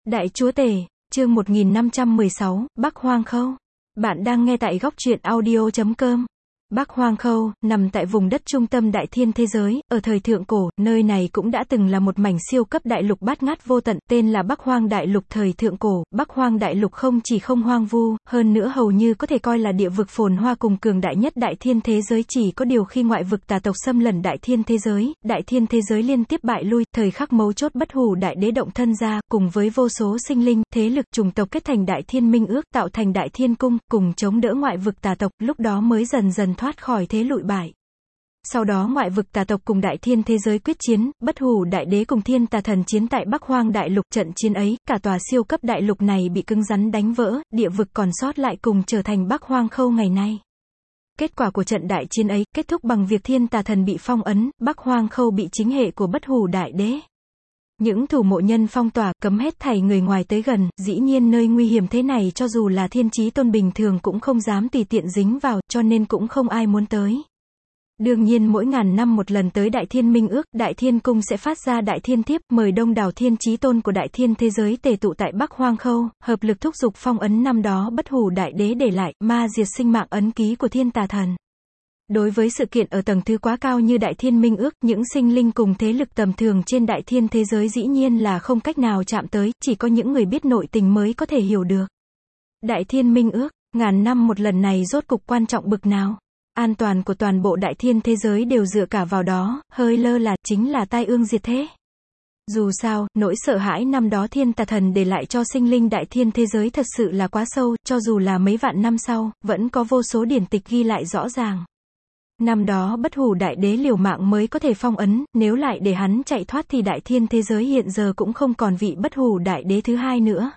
Đại Chúa Tể, chương 1516, Bắc Hoang Khâu. Bạn đang nghe tại góc truyện audio.com. Bắc Hoang Khâu, nằm tại vùng đất trung tâm đại thiên thế giới, ở thời thượng cổ, nơi này cũng đã từng là một mảnh siêu cấp đại lục bát ngát vô tận, tên là Bắc Hoang Đại Lục thời thượng cổ. Bắc Hoang Đại Lục không chỉ không hoang vu, hơn nữa hầu như có thể coi là địa vực phồn hoa cùng cường đại nhất đại thiên thế giới, chỉ có điều khi ngoại vực tà tộc xâm lấn đại thiên thế giới liên tiếp bại lui, thời khắc mấu chốt Bất Hủ Đại Đế động thân ra, cùng với vô số sinh linh, thế lực, chủng tộc kết thành Đại Thiên Minh Ước, tạo thành Đại Thiên Cung, cùng chống đỡ ngoại vực tà tộc, lúc đó mới dần dần thoát khỏi thế lụi bại. Sau đó ngoại vực tà tộc cùng đại thiên thế giới quyết chiến, Bất Hủ Đại Đế cùng thiên tà thần chiến tại Bắc Hoang Đại Lục. Trận chiến ấy, cả tòa siêu cấp đại lục này bị cứng rắn đánh vỡ, địa vực còn sót lại cùng trở thành Bắc Hoang Khâu ngày nay. Kết quả của trận đại chiến ấy, kết thúc bằng việc thiên tà thần bị phong ấn, Bắc Hoang Khâu bị chính hệ của Bất Hủ Đại Đế. Những thủ mộ nhân phong tỏa, cấm hết thảy người ngoài tới gần, dĩ nhiên nơi nguy hiểm thế này cho dù là thiên chí tôn bình thường cũng không dám tùy tiện dính vào, cho nên cũng không ai muốn tới. Đương nhiên mỗi ngàn năm một lần tới Đại Thiên Minh Ước, Đại Thiên Cung sẽ phát ra Đại Thiên Thiếp, mời đông đảo thiên chí tôn của Đại Thiên thế giới tề tụ tại Bắc Hoang Khâu, hợp lực thúc giục phong ấn năm đó Bất Hủ Đại Đế để lại, ma diệt sinh mạng ấn ký của thiên tà thần. Đối với sự kiện ở tầng thứ quá cao như Đại Thiên Minh Ước, những sinh linh cùng thế lực tầm thường trên Đại Thiên thế giới dĩ nhiên là không cách nào chạm tới, chỉ có những người biết nội tình mới có thể hiểu được. Đại Thiên Minh Ước, ngàn năm một lần này rốt cục quan trọng bực nào? An toàn của toàn bộ Đại Thiên thế giới đều dựa cả vào đó, hơi lơ là, chính là tai ương diệt thế. Dù sao, nỗi sợ hãi năm đó thiên tà thần để lại cho sinh linh Đại Thiên thế giới thật sự là quá sâu, cho dù là mấy vạn năm sau, vẫn có vô số điển tịch ghi lại rõ ràng. Năm đó Bất Hủ Đại Đế liều mạng mới có thể phong ấn, nếu lại để hắn chạy thoát thì Đại Thiên thế giới hiện giờ cũng không còn vị Bất Hủ Đại Đế thứ hai nữa.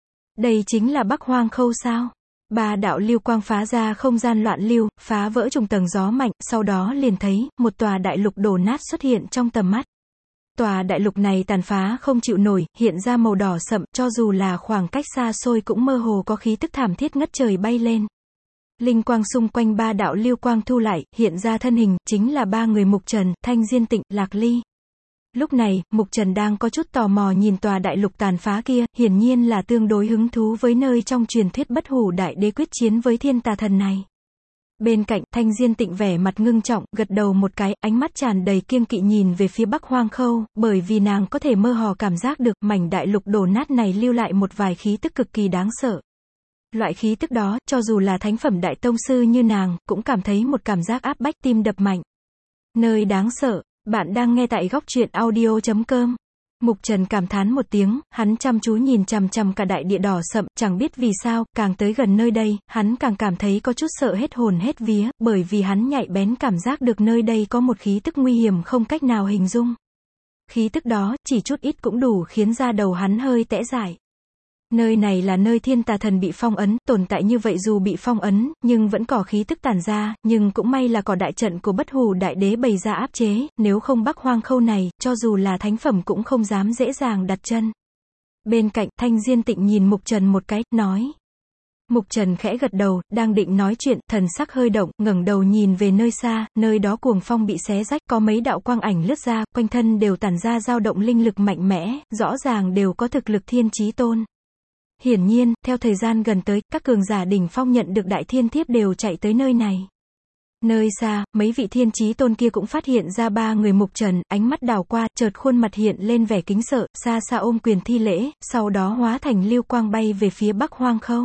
Đây chính là Bắc Hoang Khâu sao? Ba đạo lưu quang phá ra không gian loạn lưu, phá vỡ trùng tầng gió mạnh, sau đó liền thấy, một tòa đại lục đổ nát xuất hiện trong tầm mắt. Tòa đại lục này tàn phá không chịu nổi, hiện ra màu đỏ sậm, cho dù là khoảng cách xa xôi cũng mơ hồ có khí tức thảm thiết ngất trời bay lên. Linh quang xung quanh ba đạo lưu quang thu lại, hiện ra thân hình, chính là ba người Mục Trần, Thanh Diên Tịnh, Lạc Ly. Lúc này, Mục Trần đang có chút tò mò nhìn tòa đại lục tàn phá kia, hiển nhiên là tương đối hứng thú với nơi trong truyền thuyết Bất Hủ Đại Đế quyết chiến với thiên tà thần này. Bên cạnh, Thanh Diên Tịnh vẻ mặt ngưng trọng, gật đầu một cái, ánh mắt tràn đầy kiêng kỵ nhìn về phía Bắc Hoang Khâu, bởi vì nàng có thể mơ hồ cảm giác được, mảnh đại lục đổ nát này lưu lại một vài khí tức cực kỳ đáng sợ. Loại khí tức đó, cho dù là thánh phẩm đại tông sư như nàng, cũng cảm thấy một cảm giác áp bách tim đập mạnh. Nơi đáng sợ. Bạn đang nghe tại góc truyện audio.com. Mục Trần cảm thán một tiếng, hắn chăm chú nhìn chằm chằm cả đại địa đỏ sậm, chẳng biết vì sao, càng tới gần nơi đây, hắn càng cảm thấy có chút sợ hết hồn hết vía, bởi vì hắn nhạy bén cảm giác được nơi đây có một khí tức nguy hiểm không cách nào hình dung. Khí tức đó, chỉ chút ít cũng đủ khiến da đầu hắn hơi tẽ dại. Nơi này là nơi thiên tà thần bị phong ấn, tồn tại như vậy dù bị phong ấn, nhưng vẫn có khí tức tản ra, nhưng cũng may là có đại trận của Bất Hủ Đại Đế bày ra áp chế, nếu không Bắc Hoang Khâu này, cho dù là thánh phẩm cũng không dám dễ dàng đặt chân. Bên cạnh, Thanh Diên Tịnh nhìn Mục Trần một cái, nói. Mục Trần khẽ gật đầu, đang định nói chuyện, thần sắc hơi động, ngẩng đầu nhìn về nơi xa, nơi đó cuồng phong bị xé rách, có mấy đạo quang ảnh lướt ra, quanh thân đều tản ra dao động linh lực mạnh mẽ, rõ ràng đều có thực lực thiên chí tôn. Hiển nhiên, theo thời gian gần tới, các cường giả đỉnh phong nhận được Đại Thiên Thiếp đều chạy tới nơi này. Nơi xa, mấy vị thiên chí tôn kia cũng phát hiện ra ba người Mục Trần, ánh mắt đảo qua, chợt khuôn mặt hiện lên vẻ kính sợ, xa xa ôm quyền thi lễ, sau đó hóa thành lưu quang bay về phía Bắc Hoang Khâu.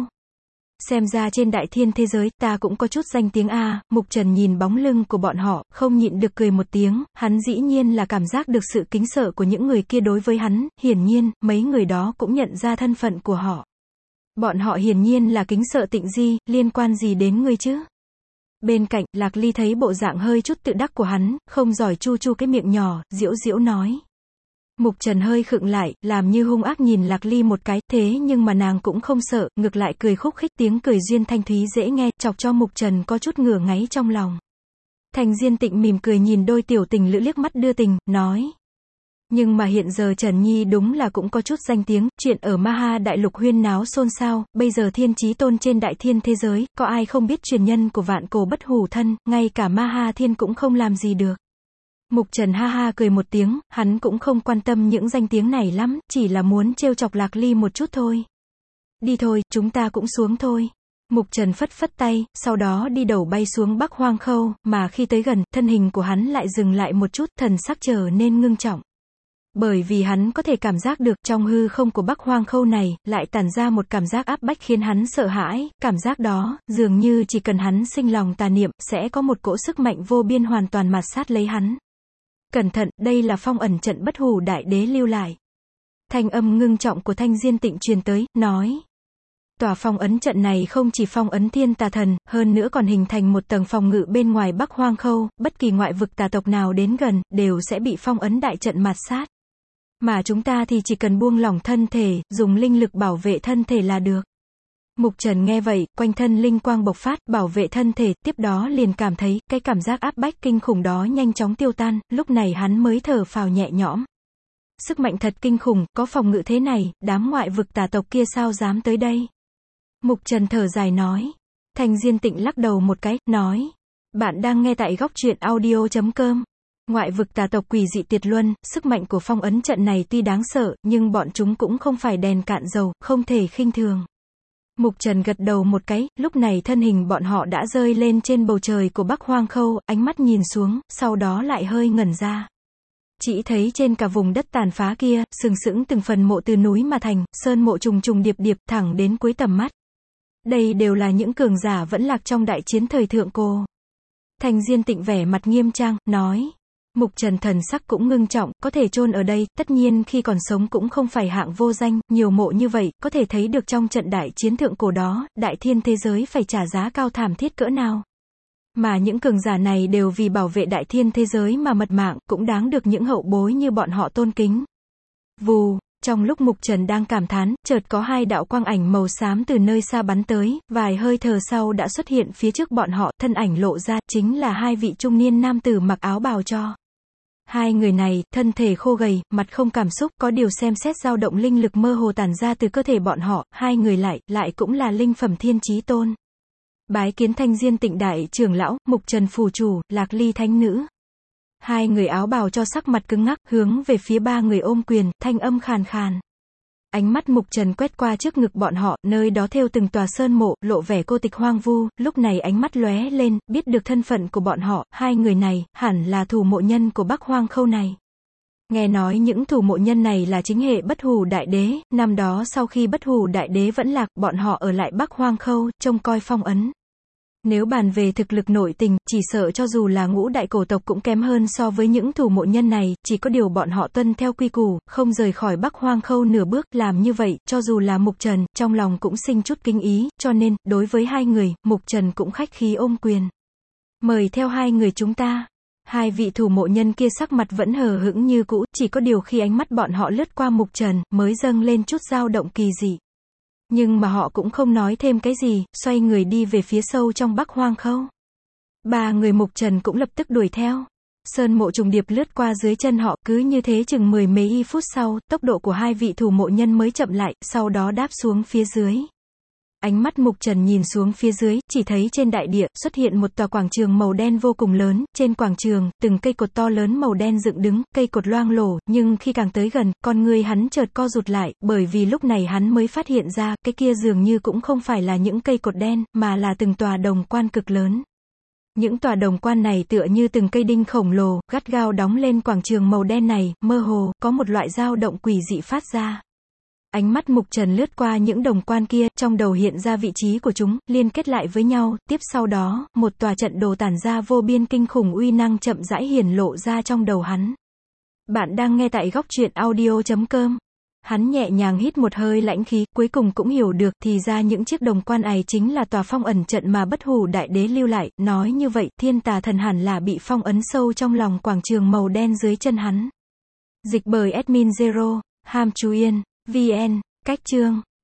Xem ra trên Đại Thiên thế giới, ta cũng có chút danh tiếng a. Mục Trần nhìn bóng lưng của bọn họ, không nhịn được cười một tiếng, hắn dĩ nhiên là cảm giác được sự kính sợ của những người kia đối với hắn, hiển nhiên, mấy người đó cũng nhận ra thân phận của họ. Bọn họ hiển nhiên là kính sợ Tịnh Di, liên quan gì đến ngươi chứ? Bên cạnh, Lạc Ly thấy bộ dạng hơi chút tự đắc của hắn, không giỏi chu chu cái miệng nhỏ, giễu giễu nói. Mục Trần hơi khựng lại, làm như hung ác nhìn Lạc Ly một cái, thế nhưng mà nàng cũng không sợ, ngược lại cười khúc khích, tiếng cười duyên thanh thúy dễ nghe, chọc cho Mục Trần có chút ngửa ngáy trong lòng. Thanh Diên Tịnh mỉm cười nhìn đôi tiểu tình lữ liếc mắt đưa tình, nói. Nhưng mà hiện giờ Trần Nhi đúng là cũng có chút danh tiếng, chuyện ở Ma Ha Đại Lục huyên náo xôn xao, bây giờ thiên chí tôn trên Đại Thiên thế giới, có ai không biết truyền nhân của vạn cổ bất hủ thân, ngay cả Ma Ha Thiên cũng không làm gì được. Mục Trần ha ha cười một tiếng, hắn cũng không quan tâm những danh tiếng này lắm, chỉ là muốn trêu chọc Lạc Ly một chút thôi. Đi thôi, chúng ta cũng xuống thôi. Mục Trần phất phất tay, sau đó đi đầu bay xuống Bắc Hoang Khâu, mà khi tới gần, thân hình của hắn lại dừng lại một chút, thần sắc trở nên ngưng trọng. Bởi vì hắn có thể cảm giác được trong hư không của Bắc Hoang Khâu này, lại tản ra một cảm giác áp bách khiến hắn sợ hãi, cảm giác đó, dường như chỉ cần hắn sinh lòng tà niệm, sẽ có một cỗ sức mạnh vô biên hoàn toàn mạt sát lấy hắn. Cẩn thận, đây là phong ẩn trận Bất Hủ Đại Đế lưu lại. Thanh âm ngưng trọng của Thanh Diên Tịnh truyền tới, nói. Tòa phong ấn trận này không chỉ phong ấn thiên tà thần, hơn nữa còn hình thành một tầng phòng ngự bên ngoài Bắc Hoang Khâu, bất kỳ ngoại vực tà tộc nào đến gần, đều sẽ bị phong ấn đại trận mạt sát. Mà chúng ta thì chỉ cần buông lỏng thân thể, dùng linh lực bảo vệ thân thể là được. Mục Trần nghe vậy, quanh thân linh quang bộc phát, bảo vệ thân thể, tiếp đó liền cảm thấy, cái cảm giác áp bách kinh khủng đó nhanh chóng tiêu tan, lúc này hắn mới thở phào nhẹ nhõm. Sức mạnh thật kinh khủng, có phòng ngự thế này, đám ngoại vực tà tộc kia sao dám tới đây? Mục Trần thở dài nói. Thanh Diên Tịnh lắc đầu một cái, nói. Bạn đang nghe tại góc truyện audio.com. Ngoại vực tà tộc quỷ dị tuyệt luân, sức mạnh của phong ấn trận này tuy đáng sợ, nhưng bọn chúng cũng không phải đèn cạn dầu, không thể khinh thường. Mục Trần gật đầu một cái, lúc này thân hình bọn họ đã rơi lên trên bầu trời của Bắc Hoang Khâu, ánh mắt nhìn xuống, sau đó lại hơi ngẩn ra. Chỉ thấy trên cả vùng đất tàn phá kia, sừng sững từng phần mộ từ núi mà thành, sơn mộ trùng trùng điệp điệp thẳng đến cuối tầm mắt. Đây đều là những cường giả vẫn lạc trong đại chiến thời thượng cổ. Thanh Diên Tịnh vẻ mặt nghiêm trang, nói. Mục Trần thần sắc cũng ngưng trọng, có thể chôn ở đây, tất nhiên khi còn sống cũng không phải hạng vô danh, nhiều mộ như vậy, có thể thấy được trong trận đại chiến thượng cổ đó, đại thiên thế giới phải trả giá cao thảm thiết cỡ nào. Mà những cường giả này đều vì bảo vệ đại thiên thế giới mà mật mạng, cũng đáng được những hậu bối như bọn họ tôn kính. Vù, trong lúc Mục Trần đang cảm thán, chợt có hai đạo quang ảnh màu xám từ nơi xa bắn tới, vài hơi thở sau đã xuất hiện phía trước bọn họ, thân ảnh lộ ra, chính là hai vị trung niên nam tử mặc áo bào cho. Hai người này, thân thể khô gầy, mặt không cảm xúc, có điều xem xét dao động linh lực mơ hồ tản ra từ cơ thể bọn họ, hai người lại cũng là linh phẩm thiên chí tôn. Bái kiến Thanh Diên Tịnh đại trưởng lão, Mục Trần phù chủ, Lạc Ly thánh nữ. Hai người áo bào cho sắc mặt cứng ngắc, hướng về phía ba người ôm quyền, thanh âm khàn khàn. Ánh mắt Mục Trần quét qua trước ngực bọn họ, nơi đó thêu từng tòa sơn mộ, lộ vẻ cô tịch hoang vu, lúc này ánh mắt lóe lên, biết được thân phận của bọn họ, hai người này, hẳn là thủ mộ nhân của Bắc Hoang Khâu này. Nghe nói những thủ mộ nhân này là chính hệ Bất Hủ Đại Đế, năm đó sau khi Bất Hủ Đại Đế vẫn lạc, bọn họ ở lại Bắc Hoang Khâu, trông coi phong ấn. Nếu bàn về thực lực nội tình, chỉ sợ cho dù là ngũ đại cổ tộc cũng kém hơn so với những thủ mộ nhân này, chỉ có điều bọn họ tuân theo quy củ, không rời khỏi Bắc Hoang Khâu nửa bước, làm như vậy, cho dù là Mục Trần, trong lòng cũng sinh chút kính ý, cho nên, đối với hai người, Mục Trần cũng khách khí ôm quyền. Mời theo hai người chúng ta. Hai vị thủ mộ nhân kia sắc mặt vẫn hờ hững như cũ, chỉ có điều khi ánh mắt bọn họ lướt qua Mục Trần, mới dâng lên chút dao động kỳ dị. Nhưng mà họ cũng không nói thêm cái gì, xoay người đi về phía sâu trong Bắc Hoang Khâu. Ba người Mục Trần cũng lập tức đuổi theo. Sơn mộ trùng điệp lướt qua dưới chân họ, cứ như thế chừng mấy phút sau, tốc độ của hai vị thủ mộ nhân mới chậm lại, sau đó đáp xuống phía dưới. Ánh mắt Mục Trần nhìn xuống phía dưới, chỉ thấy trên đại địa, xuất hiện một tòa quảng trường màu đen vô cùng lớn, trên quảng trường, từng cây cột to lớn màu đen dựng đứng, cây cột loang lổ, nhưng khi càng tới gần, con người hắn chợt co rụt lại, bởi vì lúc này hắn mới phát hiện ra, cái kia dường như cũng không phải là những cây cột đen, mà là từng tòa đồng quan cực lớn. Những tòa đồng quan này tựa như từng cây đinh khổng lồ, gắt gao đóng lên quảng trường màu đen này, mơ hồ, có một loại dao động quỷ dị phát ra. Ánh mắt Mục Trần lướt qua những đồng quan kia, trong đầu hiện ra vị trí của chúng, liên kết lại với nhau, tiếp sau đó, một tòa trận đồ tản ra vô biên kinh khủng uy năng chậm rãi hiển lộ ra trong đầu hắn. Bạn đang nghe tại góc truyện audio.com. Hắn nhẹ nhàng hít một hơi lãnh khí, cuối cùng cũng hiểu được, thì ra những chiếc đồng quan ấy chính là tòa phong ẩn trận mà Bất Hủ Đại Đế lưu lại, nói như vậy, thiên tà thần hẳn là bị phong ấn sâu trong lòng quảng trường màu đen dưới chân hắn. Dịch bởi admin Zero, Ham Chú Yên, VN, cách chương.